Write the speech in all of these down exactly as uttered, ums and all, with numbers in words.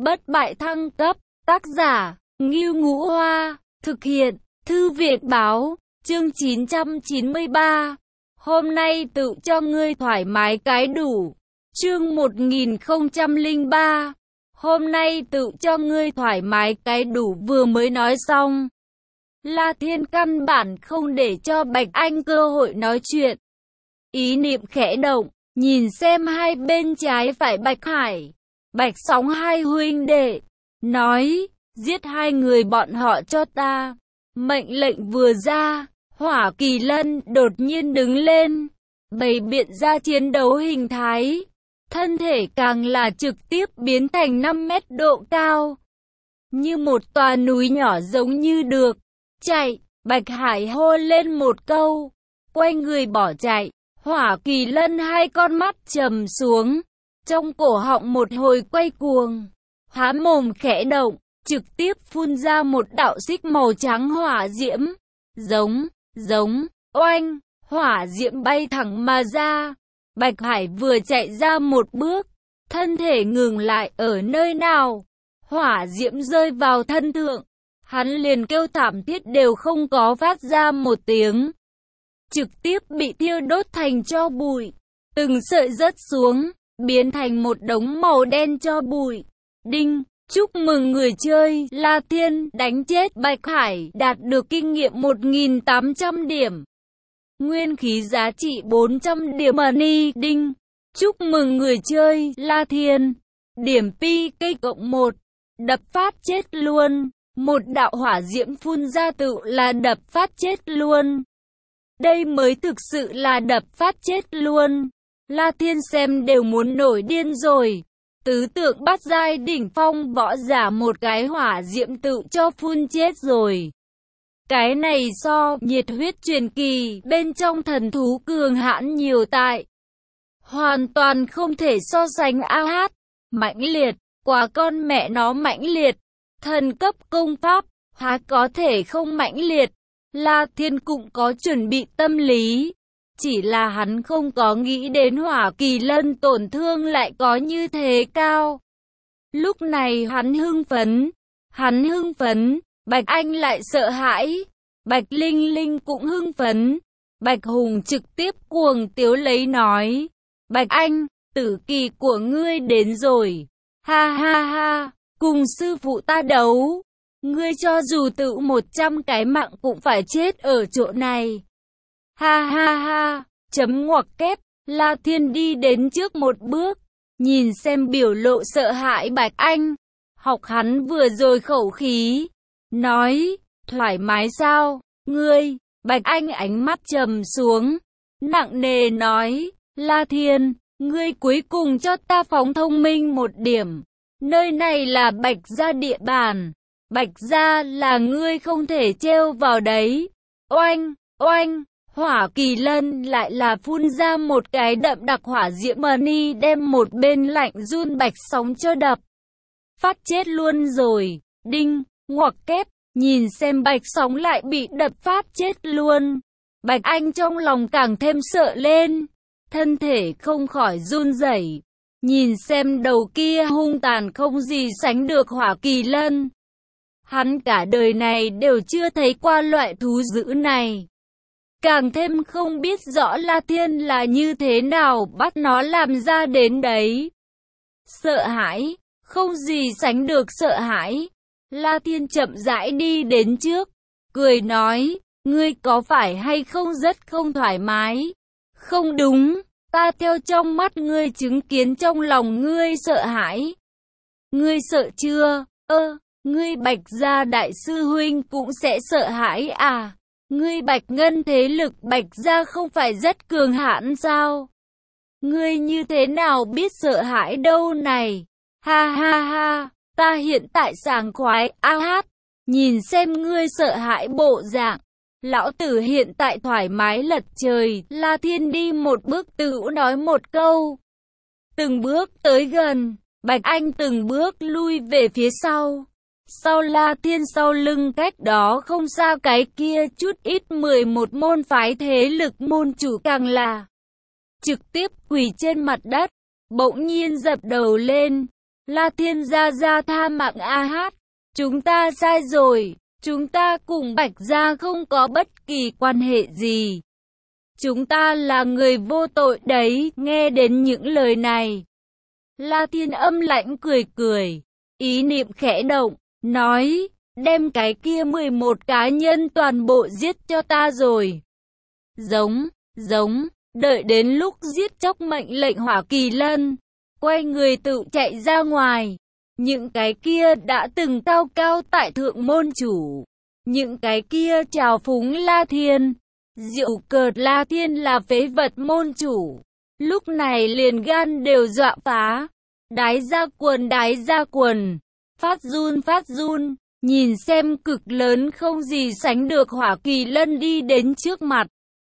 Bất bại thăng cấp, tác giả, Ngưu Ngũ Hoa, thực hiện, Thư viện báo, chương chín trăm chín mươi ba. Hôm nay tự cho ngươi thoải mái cái đủ, chương một nghìn không trăm lẻ ba. Hôm nay tự cho ngươi thoải mái cái đủ vừa mới nói xong. La Thiên căn bản không để cho Bạch Anh cơ hội nói chuyện. Ý niệm khẽ động, nhìn xem hai bên trái phải Bạch Hải, Bạch Sóng hai huynh đệ, nói, giết hai người bọn họ cho ta. Mệnh lệnh vừa ra, Hỏa Kỳ Lân đột nhiên đứng lên, bày biện ra chiến đấu hình thái. Thân thể càng là trực tiếp biến thành năm mét độ cao, như một tòa núi nhỏ giống như được. Chạy, Bạch Hải hô lên một câu, quay người bỏ chạy. Hỏa Kỳ Lân hai con mắt trầm xuống, trong cổ họng một hồi quay cuồng, há mồm khẽ động, trực tiếp phun ra một đạo xích màu trắng hỏa diễm. Giống, giống, oanh, hỏa diễm bay thẳng mà ra. Bạch Hải vừa chạy ra một bước, thân thể ngừng lại ở nơi nào. Hỏa diễm rơi vào thân thượng, hắn liền kêu thảm thiết đều không có phát ra một tiếng, trực tiếp bị thiêu đốt thành tro bụi, từng sợi rớt xuống, biến thành một đống màu đen tro bụi. Đinh, chúc mừng người chơi La Thiên đánh chết Bạch Hải, đạt được kinh nghiệm một nghìn tám trăm điểm. Nguyên khí giá trị bốn trăm điểm money. Đinh, chúc mừng người chơi La Thiên, điểm pi cây cộng một, đập phát chết luôn. Một đạo hỏa diễm phun ra tự là đập phát chết luôn. Đây mới thực sự là đập phát chết luôn. La Thiên xem đều muốn nổi điên rồi. Tứ tượng bát giai đỉnh phong võ giả một cái hỏa diễm tự cho phun chết rồi. Cái này so nhiệt huyết truyền kỳ bên trong thần thú cường hãn nhiều tại. Hoàn toàn không thể so sánh. A hát, mãnh liệt, quá con mẹ nó mãnh liệt. Thần cấp công pháp, há có thể không mãnh liệt. La Thiên cũng có chuẩn bị tâm lý, chỉ là hắn không có nghĩ đến Hỏa Kỳ Lân tổn thương lại có như thế cao. Lúc này hắn hưng phấn, hắn hưng phấn, Bạch Anh lại sợ hãi, Bạch Linh Linh cũng hưng phấn. Bạch Hùng trực tiếp cuồng tiếu lấy nói, Bạch Anh, tử kỳ của ngươi đến rồi, ha ha ha, cùng sư phụ ta đấu. Ngươi cho dù tự một trăm cái mạng cũng phải chết ở chỗ này. Ha ha ha, chấm ngoặc kép, La Thiên đi đến trước một bước, nhìn xem biểu lộ sợ hãi Bạch Anh, học hắn vừa rồi khẩu khí, nói, thoải mái sao, ngươi, Bạch Anh ánh mắt trầm xuống, nặng nề nói, La Thiên, ngươi cuối cùng cho ta phóng thông minh một điểm, nơi này là Bạch gia địa bàn. Bạch gia là ngươi không thể trêu vào đấy. Oanh, oanh, Hỏa Kỳ Lân lại là phun ra một cái đậm đặc hỏa diễm money đem một bên lạnh run Bạch Sóng cho đập phát chết luôn rồi. Đinh, ngoặc kép, nhìn xem Bạch Sóng lại bị đập phát chết luôn. Bạch Anh trong lòng càng thêm sợ lên, thân thể không khỏi run rẩy, nhìn xem đầu kia hung tàn không gì sánh được Hỏa Kỳ Lân. Hắn cả đời này đều chưa thấy qua loại thú dữ này. Càng thêm không biết rõ La Thiên là như thế nào bắt nó làm ra đến đấy. Sợ hãi, không gì sánh được sợ hãi. La Thiên chậm rãi đi đến trước, cười nói, ngươi có phải hay không rất không thoải mái? Không đúng, ta theo trong mắt ngươi chứng kiến trong lòng ngươi sợ hãi. Ngươi sợ chưa? Ơ. Ngươi Bạch gia đại sư huynh cũng sẽ sợ hãi à? Ngươi Bạch Ngân thế lực Bạch gia không phải rất cường hãn sao? Ngươi như thế nào biết sợ hãi đâu này? Ha ha ha, ta hiện tại sảng khoái. A hát, nhìn xem ngươi sợ hãi bộ dạng, lão tử hiện tại thoải mái lật trời. La Thiên đi một bước tự nói một câu, từng bước tới gần. Bạch Anh từng bước lui về phía sau. Sau La Thiên sau lưng cách đó không xa cái kia chút ít mười một môn phái thế lực môn chủ càng là trực tiếp quỳ trên mặt đất, bỗng nhiên dập đầu lên, La Thiên gia gia tha mạng a hát. Chúng ta sai rồi. Chúng ta cùng Bạch gia không có bất kỳ quan hệ gì. Chúng ta là người vô tội đấy. Nghe đến những lời này, La Thiên âm lãnh cười cười. Ý niệm khẽ động, nói, đem cái kia mười một cá nhân toàn bộ giết cho ta rồi. Giống, giống, đợi đến lúc giết chóc mệnh lệnh Hỏa Kỳ Lân, quay người tự chạy ra ngoài. Những cái kia đã từng cao cao tại thượng môn chủ, những cái kia trào phúng La Thiên, diệu cợt La Thiên là phế vật môn chủ, lúc này liền gan đều dọa phá. Đái ra quần, đái ra quần, phát run phát run, nhìn xem cực lớn không gì sánh được Hỏa Kỳ Lân đi đến trước mặt.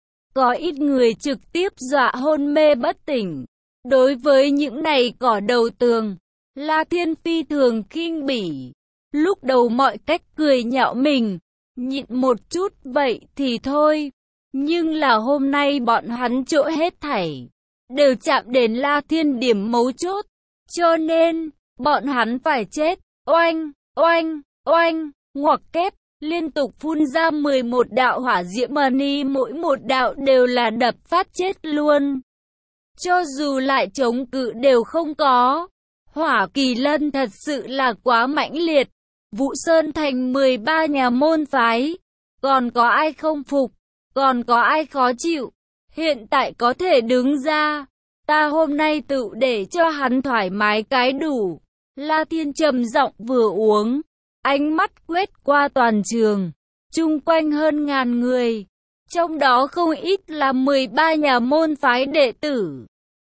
Có ít người trực tiếp dọa hôn mê bất tỉnh. Đối với những này cỏ đầu tường, La Thiên phi thường khinh bỉ. Lúc đầu mọi cách cười nhạo mình, nhịn một chút vậy thì thôi. Nhưng là hôm nay bọn hắn chỗ hết thảy đều chạm đến La Thiên điểm mấu chốt. Cho nên, bọn hắn phải chết. Oanh, oanh, oanh, ngoặc kép, liên tục phun ra mười một đạo hỏa diễm mani, mỗi một đạo đều là đập phát chết luôn. Cho dù lại chống cự đều không có. Hỏa Kỳ Lân thật sự là quá mãnh liệt. Vũ Sơn thành mười ba nhà môn phái. Còn có ai không phục? Còn có ai khó chịu? Hiện tại có thể đứng ra. Ta hôm nay tự để cho hắn thoải mái cái đủ. La Thiên trầm giọng vừa uống, ánh mắt quét qua toàn trường, chung quanh hơn ngàn người, trong đó không ít là mười ba nhà môn phái đệ tử.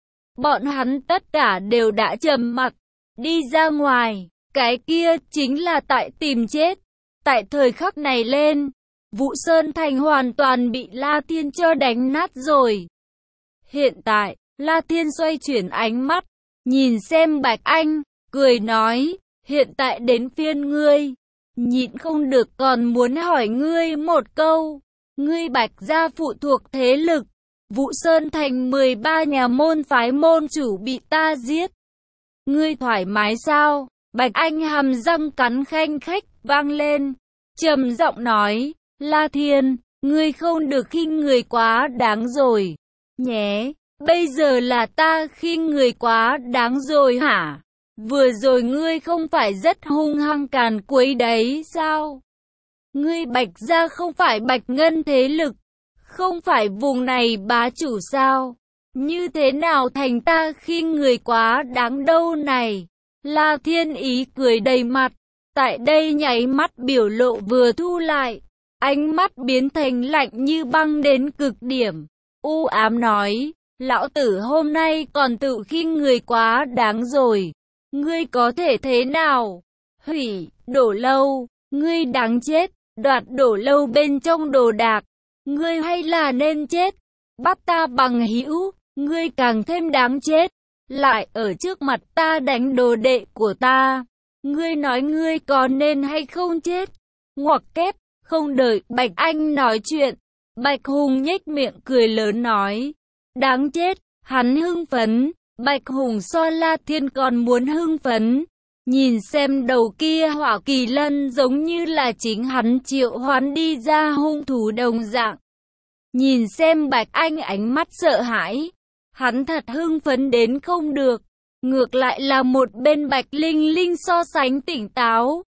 Bọn hắn tất cả đều đã trầm mặc, đi ra ngoài, cái kia chính là tại tìm chết. Tại thời khắc này lên, Vũ Sơn Thành hoàn toàn bị La Thiên cho đánh nát rồi. Hiện tại, La Thiên xoay chuyển ánh mắt, nhìn xem Bạch Anh, cười nói, hiện tại đến phiên ngươi. Nhịn không được còn muốn hỏi ngươi một câu. Ngươi Bạch gia phụ thuộc thế lực, Vũ Sơn thành mười ba nhà môn phái môn chủ bị ta giết. Ngươi thoải mái sao? Bạch Anh hàm răng cắn khanh khách vang lên, trầm giọng nói, La Thiên, ngươi không được khinh người quá đáng rồi. Nhé, bây giờ là ta khinh người quá đáng rồi hả? Vừa rồi ngươi không phải rất hung hăng càn quấy đấy sao? Ngươi Bạch gia không phải Bạch Ngân thế lực, không phải vùng này bá chủ sao? Như thế nào thành ta khinh người quá đáng đâu này? La Thiên ý cười đầy mặt, tại đây nháy mắt biểu lộ vừa thu lại, ánh mắt biến thành lạnh như băng đến cực điểm, u ám nói, lão tử hôm nay còn tự khinh người quá đáng rồi. Ngươi có thể thế nào? Hủy, đổ lâu, ngươi đáng chết, đoạt đổ lâu bên trong đồ đạc, ngươi hay là nên chết, bắt ta bằng hữu, ngươi càng thêm đáng chết, lại ở trước mặt ta đánh đồ đệ của ta, ngươi nói ngươi có nên hay không chết? Ngoặc kép, không đợi Bạch Anh nói chuyện, Bạch Hùng nhếch miệng cười lớn nói, đáng chết, hắn hưng phấn. Bạch Hùng so La Thiên còn muốn hưng phấn, nhìn xem đầu kia Hỏa Kỳ Lân giống như là chính hắn triệu hoán đi ra hung thủ đồng dạng. Nhìn xem Bạch Anh ánh mắt sợ hãi, hắn thật hưng phấn đến không được, ngược lại là một bên Bạch Linh Linh so sánh tỉnh táo.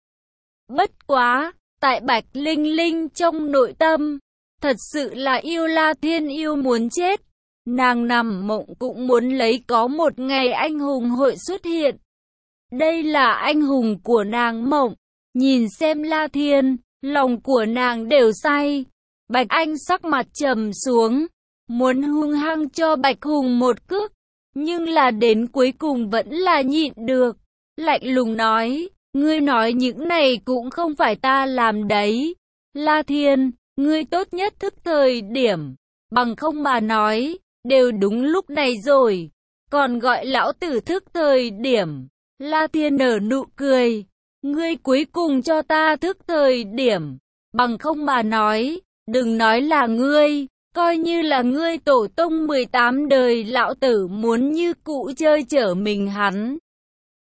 Bất quá, tại Bạch Linh Linh trong nội tâm, thật sự là yêu La Thiên yêu muốn chết. Nàng nằm mộng cũng muốn lấy có một ngày anh hùng hội xuất hiện. Đây là anh hùng của nàng mộng. Nhìn xem La Thiên, lòng của nàng đều say. Bạch Anh sắc mặt trầm xuống, muốn hung hăng cho Bạch Hùng một cước, nhưng là đến cuối cùng vẫn là nhịn được. Lạnh lùng nói, ngươi nói những này cũng không phải ta làm đấy. La Thiên, ngươi tốt nhất thức thời điểm, bằng không mà nói, đều đúng lúc này rồi, còn gọi lão tử thức thời điểm. La Thiên nở nụ cười, ngươi cuối cùng cho ta thức thời điểm, bằng không mà nói, đừng nói là ngươi, coi như là ngươi tổ tông mười tám đời lão tử muốn như cũ chơi chở mình hắn.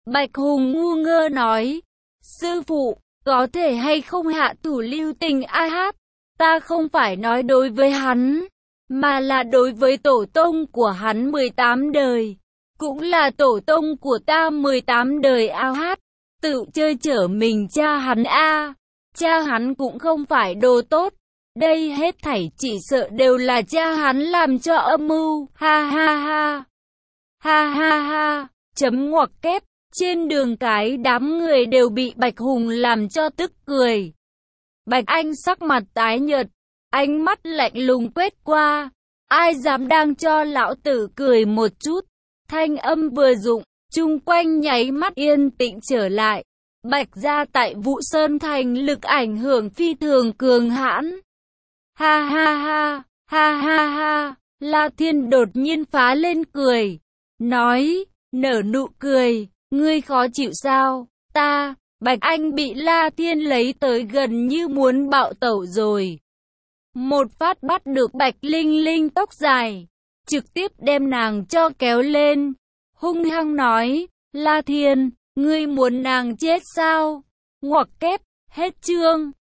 Bạch Hùng ngu ngơ nói, sư phụ, có thể hay không hạ thủ lưu tình a hát, ta không phải nói đối với hắn, mà là đối với tổ tông của hắn mười tám đời, cũng là tổ tông của ta mười tám đời a hát, tự chơi chở mình cha hắn a, cha hắn cũng không phải đồ tốt, đây hết thảy chỉ sợ đều là cha hắn làm cho âm mưu, ha ha ha, ha ha ha, chấm ngoặc kép. Trên đường cái đám người đều bị Bạch Hùng làm cho tức cười. Bạch Anh sắc mặt tái nhợt, ánh mắt lạnh lùng quét qua. Ai dám đang cho lão tử cười một chút. Thanh âm vừa dụng, chung quanh nháy mắt yên tĩnh trở lại. Bạch gia tại Vũ Sơn Thành lực ảnh hưởng phi thường cường hãn. Ha ha ha, ha ha ha, La Thiên đột nhiên phá lên cười. Nói, nở nụ cười. Ngươi khó chịu sao? Ta, Bạch Anh bị La Thiên lấy tới gần như muốn bạo tẩu rồi. Một phát bắt được Bạch Linh Linh tóc dài, trực tiếp đem nàng cho kéo lên. Hung hăng nói, La Thiên, ngươi muốn nàng chết sao? Ngoặc kép, hết chương.